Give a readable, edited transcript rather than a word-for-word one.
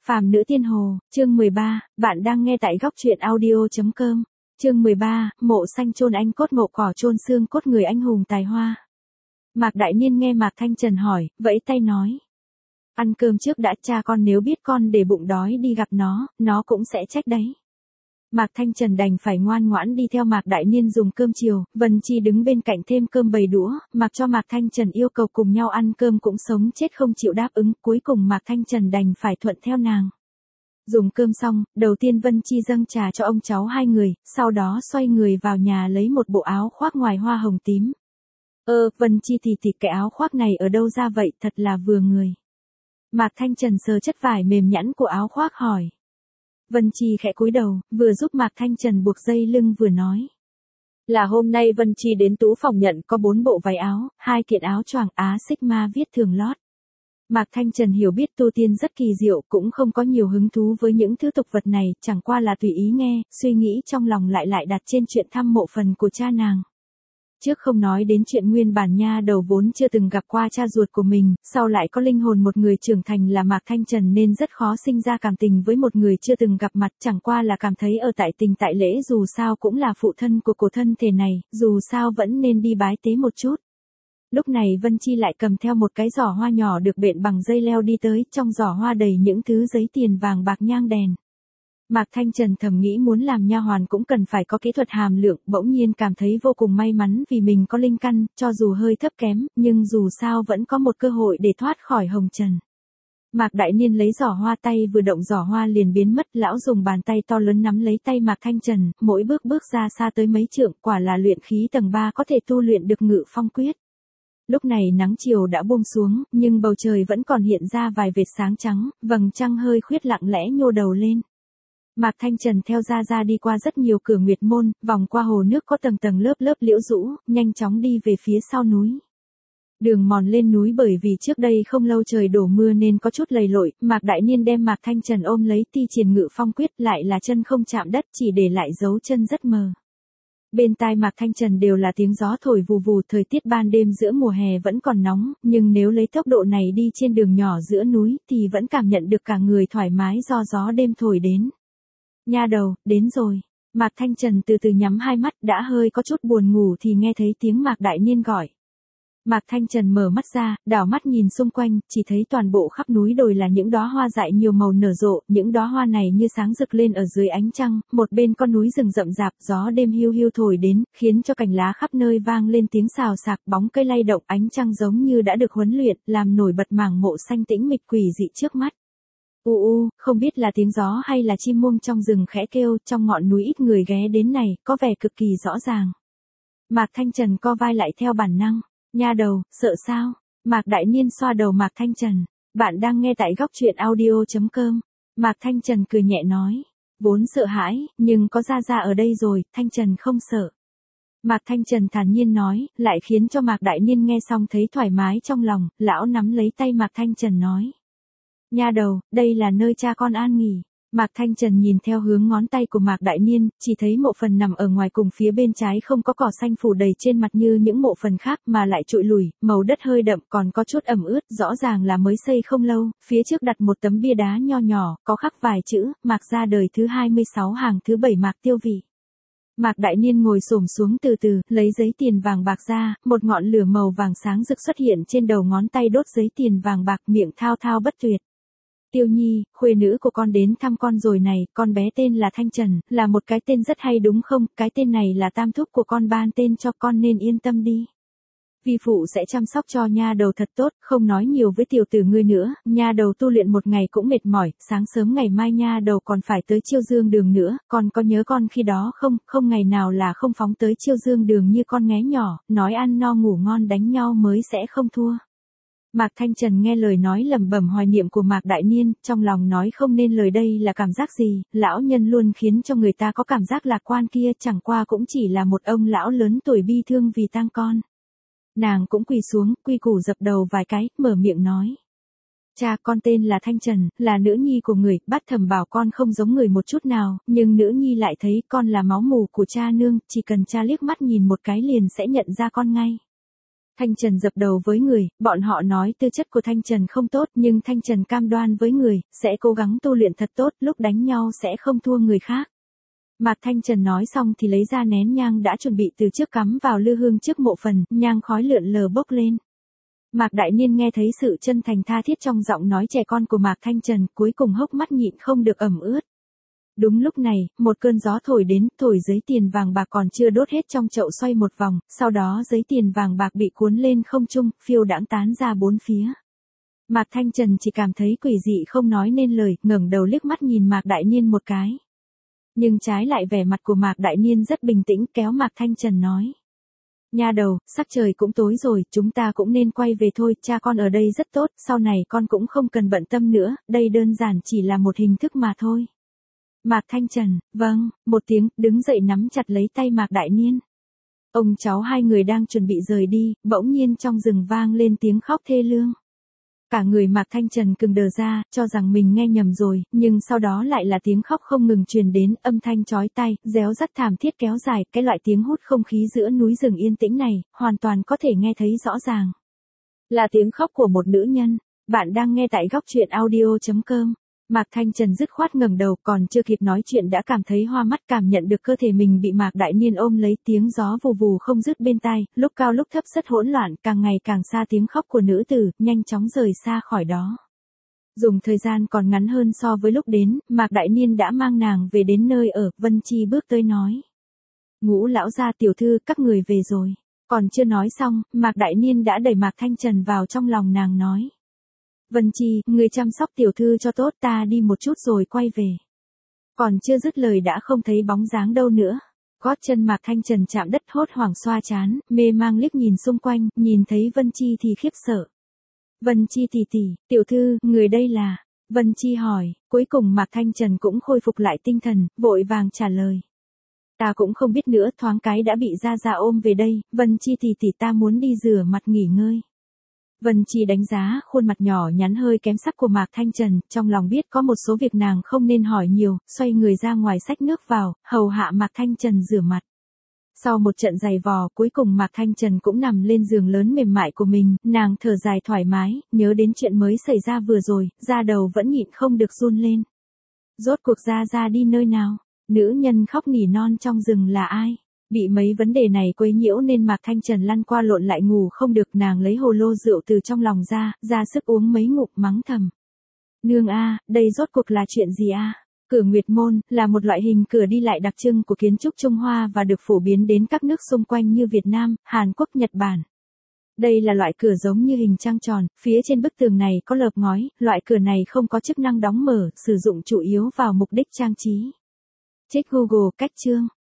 Phàm nữ tiên hồ, chương 13, bạn đang nghe tại góc truyện audio.com. Chương 13, mộ xanh chôn anh cốt mộ cỏ chôn xương cốt người anh hùng tài hoa. Mạc Đại Niên nghe Mạc Thanh Trần hỏi, vẫy tay nói. Ăn cơm trước đã, cha con nếu biết con để bụng đói đi gặp nó cũng sẽ trách đấy. Mạc Thanh Trần đành phải ngoan ngoãn đi theo Mạc Đại Niên dùng cơm chiều, Vân Chi đứng bên cạnh thêm cơm bầy đũa, mặc cho Mạc Thanh Trần yêu cầu cùng nhau ăn cơm cũng sống chết không chịu đáp ứng, cuối cùng Mạc Thanh Trần đành phải thuận theo nàng. Dùng cơm xong, đầu tiên Vân Chi dâng trà cho ông cháu hai người, sau đó xoay người vào nhà lấy một bộ áo khoác ngoài hoa hồng tím. Vân Chi thì cái áo khoác này ở đâu ra vậy, thật là vừa người. Mạc Thanh Trần sờ chất vải mềm nhẵn của áo khoác hỏi. Vân Chi khẽ cúi đầu, vừa giúp Mạc Thanh Trần buộc dây lưng vừa nói. Là hôm nay Vân Chi đến Tú phòng nhận có 4 bộ váy áo, 2 kiện áo choàng Á Sigma viết thường lót. Mạc Thanh Trần hiểu biết tu tiên rất kỳ diệu, cũng không có nhiều hứng thú với những thứ tục vật này, chẳng qua là tùy ý nghe, suy nghĩ trong lòng lại đặt trên chuyện thăm mộ phần của cha nàng. Trước không nói đến chuyện nguyên bản nha đầu vốn chưa từng gặp qua cha ruột của mình, sau lại có linh hồn một người trưởng thành là Mạc Thanh Trần nên rất khó sinh ra cảm tình với một người chưa từng gặp mặt, chẳng qua là cảm thấy ở tại tình tại lễ dù sao cũng là phụ thân của cổ thân thể này, dù sao vẫn nên đi bái tế một chút. Lúc này Vân Chi lại cầm theo một cái giỏ hoa nhỏ được bện bằng dây leo đi tới, trong giỏ hoa đầy những thứ giấy tiền vàng bạc nhang đèn. Mạc Thanh Trần thầm nghĩ muốn làm nha hoàn cũng cần phải có kỹ thuật hàm lượng, bỗng nhiên cảm thấy vô cùng may mắn vì mình có linh căn, cho dù hơi thấp kém, nhưng dù sao vẫn có một cơ hội để thoát khỏi hồng trần. Mạc Đại Niên lấy giỏ hoa, tay vừa động giỏ hoa liền biến mất, lão dùng bàn tay to lớn nắm lấy tay Mạc Thanh Trần, mỗi bước ra xa tới mấy trượng, quả là luyện khí tầng 3 có thể tu luyện được Ngự Phong quyết. Lúc này nắng chiều đã buông xuống, nhưng bầu trời vẫn còn hiện ra vài vệt sáng trắng, vầng trăng hơi khuyết lặng lẽ nhô đầu lên. Mạc Thanh Trần theo ra đi qua rất nhiều cửa nguyệt môn, vòng qua hồ nước có tầng lớp liễu rũ, nhanh chóng đi về phía sau núi. Đường mòn lên núi bởi vì trước đây không lâu trời đổ mưa nên có chút lầy lội, Mạc Đại Niên đem Mạc Thanh Trần ôm lấy thi triển Ngự Phong quyết, lại là chân không chạm đất, chỉ để lại dấu chân rất mờ. Bên tai Mạc Thanh Trần đều là tiếng gió thổi vù vù, thời tiết ban đêm giữa mùa hè vẫn còn nóng, nhưng nếu lấy tốc độ này đi trên đường nhỏ giữa núi thì vẫn cảm nhận được cả người thoải mái do gió đêm thổi đến. Nha đầu, đến rồi. Mạc Thanh Trần từ từ nhắm hai mắt, đã hơi có chút buồn ngủ thì nghe thấy tiếng Mạc Đại Niên gọi. Mạc Thanh Trần mở mắt ra, đảo mắt nhìn xung quanh, chỉ thấy toàn bộ khắp núi đồi là những đóa hoa dại nhiều màu nở rộ, những đóa hoa này như sáng rực lên ở dưới ánh trăng, một bên con núi rừng rậm rạp, gió đêm hiu hiu thổi đến, khiến cho cành lá khắp nơi vang lên tiếng xào xạc, bóng cây lay động, ánh trăng giống như đã được huấn luyện, làm nổi bật mảng mộ xanh tĩnh mịch quỷ dị trước mắt. Không biết là tiếng gió hay là chim muông trong rừng khẽ kêu, trong ngọn núi ít người ghé đến này, có vẻ cực kỳ rõ ràng. Mạc Thanh Trần co vai lại theo bản năng. Nha đầu, sợ sao? Mạc Đại Niên xoa đầu Mạc Thanh Trần. Bạn đang nghe tại góc truyện audio.com. Mạc Thanh Trần cười nhẹ nói. Vốn sợ hãi, nhưng có ra ở đây rồi, Thanh Trần không sợ. Mạc Thanh Trần thản nhiên nói, lại khiến cho Mạc Đại Niên nghe xong thấy thoải mái trong lòng, lão nắm lấy tay Mạc Thanh Trần nói. Nha đầu, đây là nơi cha con an nghỉ. Mạc Thanh Trần nhìn theo hướng ngón tay của Mạc Đại Niên, chỉ thấy mộ phần nằm ở ngoài cùng phía bên trái không có cỏ xanh phủ đầy trên mặt như những mộ phần khác mà lại trụi lùi, màu đất hơi đậm còn có chút ẩm ướt, rõ ràng là mới xây không lâu, phía trước đặt một tấm bia đá nho nhỏ, có khắc vài chữ, Mạc ra đời thứ 26 hàng thứ 7 Mạc Tiêu Vị. Mạc Đại Niên ngồi xổm xuống từ từ, lấy giấy tiền vàng bạc ra, một ngọn lửa màu vàng sáng rực xuất hiện trên đầu ngón tay đốt giấy tiền vàng bạc, miệng thao thao bất tuyệt. Tiêu Nhi, khuê nữ của con đến thăm con rồi này, con bé tên là Thanh Trần, là một cái tên rất hay đúng không, cái tên này là tam thúc của con ban tên cho con nên yên tâm đi. Vi phụ sẽ chăm sóc cho nha đầu thật tốt, không nói nhiều với tiểu tử ngươi nữa, nha đầu tu luyện một ngày cũng mệt mỏi, sáng sớm ngày mai nha đầu còn phải tới Chiêu Dương Đường nữa, con có nhớ con khi đó không ngày nào là không phóng tới Chiêu Dương Đường như con nghé nhỏ, nói ăn no ngủ ngon đánh nhau mới sẽ không thua. Mạc Thanh Trần nghe lời nói lẩm bẩm hoài niệm của Mạc Đại Niên, trong lòng nói không nên lời đây là cảm giác gì, lão nhân luôn khiến cho người ta có cảm giác lạc quan kia, chẳng qua cũng chỉ là một ông lão lớn tuổi bi thương vì tang con. Nàng cũng quỳ xuống, quy củ dập đầu vài cái, mở miệng nói. Cha, con tên là Thanh Trần, là nữ nhi của người, bát thẩm bảo con không giống người một chút nào, nhưng nữ nhi lại thấy con là máu mủ của cha nương, chỉ cần cha liếc mắt nhìn một cái liền sẽ nhận ra con ngay. Thanh Trần dập đầu với người, bọn họ nói tư chất của Thanh Trần không tốt nhưng Thanh Trần cam đoan với người, sẽ cố gắng tu luyện thật tốt, lúc đánh nhau sẽ không thua người khác. Mạc Thanh Trần nói xong thì lấy ra nén nhang đã chuẩn bị từ trước cắm vào lư hương trước mộ phần, nhang khói lượn lờ bốc lên. Mạc Đại Niên nghe thấy sự chân thành tha thiết trong giọng nói trẻ con của Mạc Thanh Trần, cuối cùng hốc mắt nhịn không được ẩm ướt. Đúng lúc này, một cơn gió thổi đến, thổi giấy tiền vàng bạc còn chưa đốt hết trong chậu xoay một vòng, sau đó giấy tiền vàng bạc bị cuốn lên không trung, phiêu đãng tán ra bốn phía. Mạc Thanh Trần chỉ cảm thấy quỷ dị không nói nên lời, ngẩng đầu liếc mắt nhìn Mạc Đại Niên một cái. Nhưng trái lại vẻ mặt của Mạc Đại Niên rất bình tĩnh, kéo Mạc Thanh Trần nói. Nha đầu, sắc trời cũng tối rồi, chúng ta cũng nên quay về thôi, cha con ở đây rất tốt, sau này con cũng không cần bận tâm nữa, đây đơn giản chỉ là một hình thức mà thôi. Mạc Thanh Trần, vâng, một tiếng, đứng dậy nắm chặt lấy tay Mạc Đại Niên. Ông cháu hai người đang chuẩn bị rời đi, bỗng nhiên trong rừng vang lên tiếng khóc thê lương. Cả người Mạc Thanh Trần cứng đờ ra, cho rằng mình nghe nhầm rồi, nhưng sau đó lại là tiếng khóc không ngừng truyền đến, âm thanh chói tai, réo rắt thảm thiết kéo dài, cái loại tiếng hút không khí giữa núi rừng yên tĩnh này, hoàn toàn có thể nghe thấy rõ ràng. Là tiếng khóc của một nữ nhân. Bạn đang nghe tại góc truyện audio.com. Mạc Thanh Trần dứt khoát ngẩng đầu, còn chưa kịp nói chuyện đã cảm thấy hoa mắt, cảm nhận được cơ thể mình bị Mạc Đại Niên ôm lấy, tiếng gió vù vù không dứt bên tai, lúc cao lúc thấp rất hỗn loạn, càng ngày càng xa tiếng khóc của nữ tử, nhanh chóng rời xa khỏi đó. Dùng thời gian còn ngắn hơn so với lúc đến, Mạc Đại Niên đã mang nàng về đến nơi ở, Vân Chi bước tới nói. Ngũ lão gia tiểu thư, các người về rồi. Còn chưa nói xong, Mạc Đại Niên đã đẩy Mạc Thanh Trần vào trong lòng nàng nói. Vân Chi, người chăm sóc tiểu thư cho tốt, ta đi một chút rồi quay về. Còn chưa dứt lời đã không thấy bóng dáng đâu nữa. Gót chân Mạc Thanh Trần chạm đất, hốt hoảng xoa trán, mê mang liếc nhìn xung quanh, nhìn thấy Vân Chi thì khiếp sợ. Vân Chi tỷ tỷ, tiểu thư, người đây là... Vân Chi hỏi, cuối cùng Mạc Thanh Trần cũng khôi phục lại tinh thần, vội vàng trả lời. Ta cũng không biết nữa, thoáng cái đã bị Gia Gia ôm về đây, Vân Chi tỷ tỷ, ta muốn đi rửa mặt nghỉ ngơi. Vân Chi đánh giá khuôn mặt nhỏ nhắn hơi kém sắc của Mạc Thanh Trần, trong lòng biết có một số việc nàng không nên hỏi nhiều, xoay người ra ngoài xách nước vào, hầu hạ Mạc Thanh Trần rửa mặt. Sau một trận giày vò, cuối cùng Mạc Thanh Trần cũng nằm lên giường lớn mềm mại của mình, nàng thở dài thoải mái, nhớ đến chuyện mới xảy ra vừa rồi, da đầu vẫn nhịn không được run lên. Rốt cuộc Gia Gia đi nơi nào? Nữ nhân khóc nỉ non trong rừng là ai? Bị mấy vấn đề này quấy nhiễu nên Mạc Thanh Trần lăn qua lộn lại ngủ không được, nàng lấy hồ lô rượu từ trong lòng ra sức uống mấy ngụm mắng thầm. Nương a, đây rốt cuộc là chuyện gì a? Cửa Nguyệt Môn là một loại hình cửa đi lại đặc trưng của kiến trúc Trung Hoa và được phổ biến đến các nước xung quanh như Việt Nam, Hàn Quốc, Nhật Bản. Đây là loại cửa giống như hình trăng tròn, phía trên bức tường này có lợp ngói, loại cửa này không có chức năng đóng mở, sử dụng chủ yếu vào mục đích trang trí. Check Google cách chương.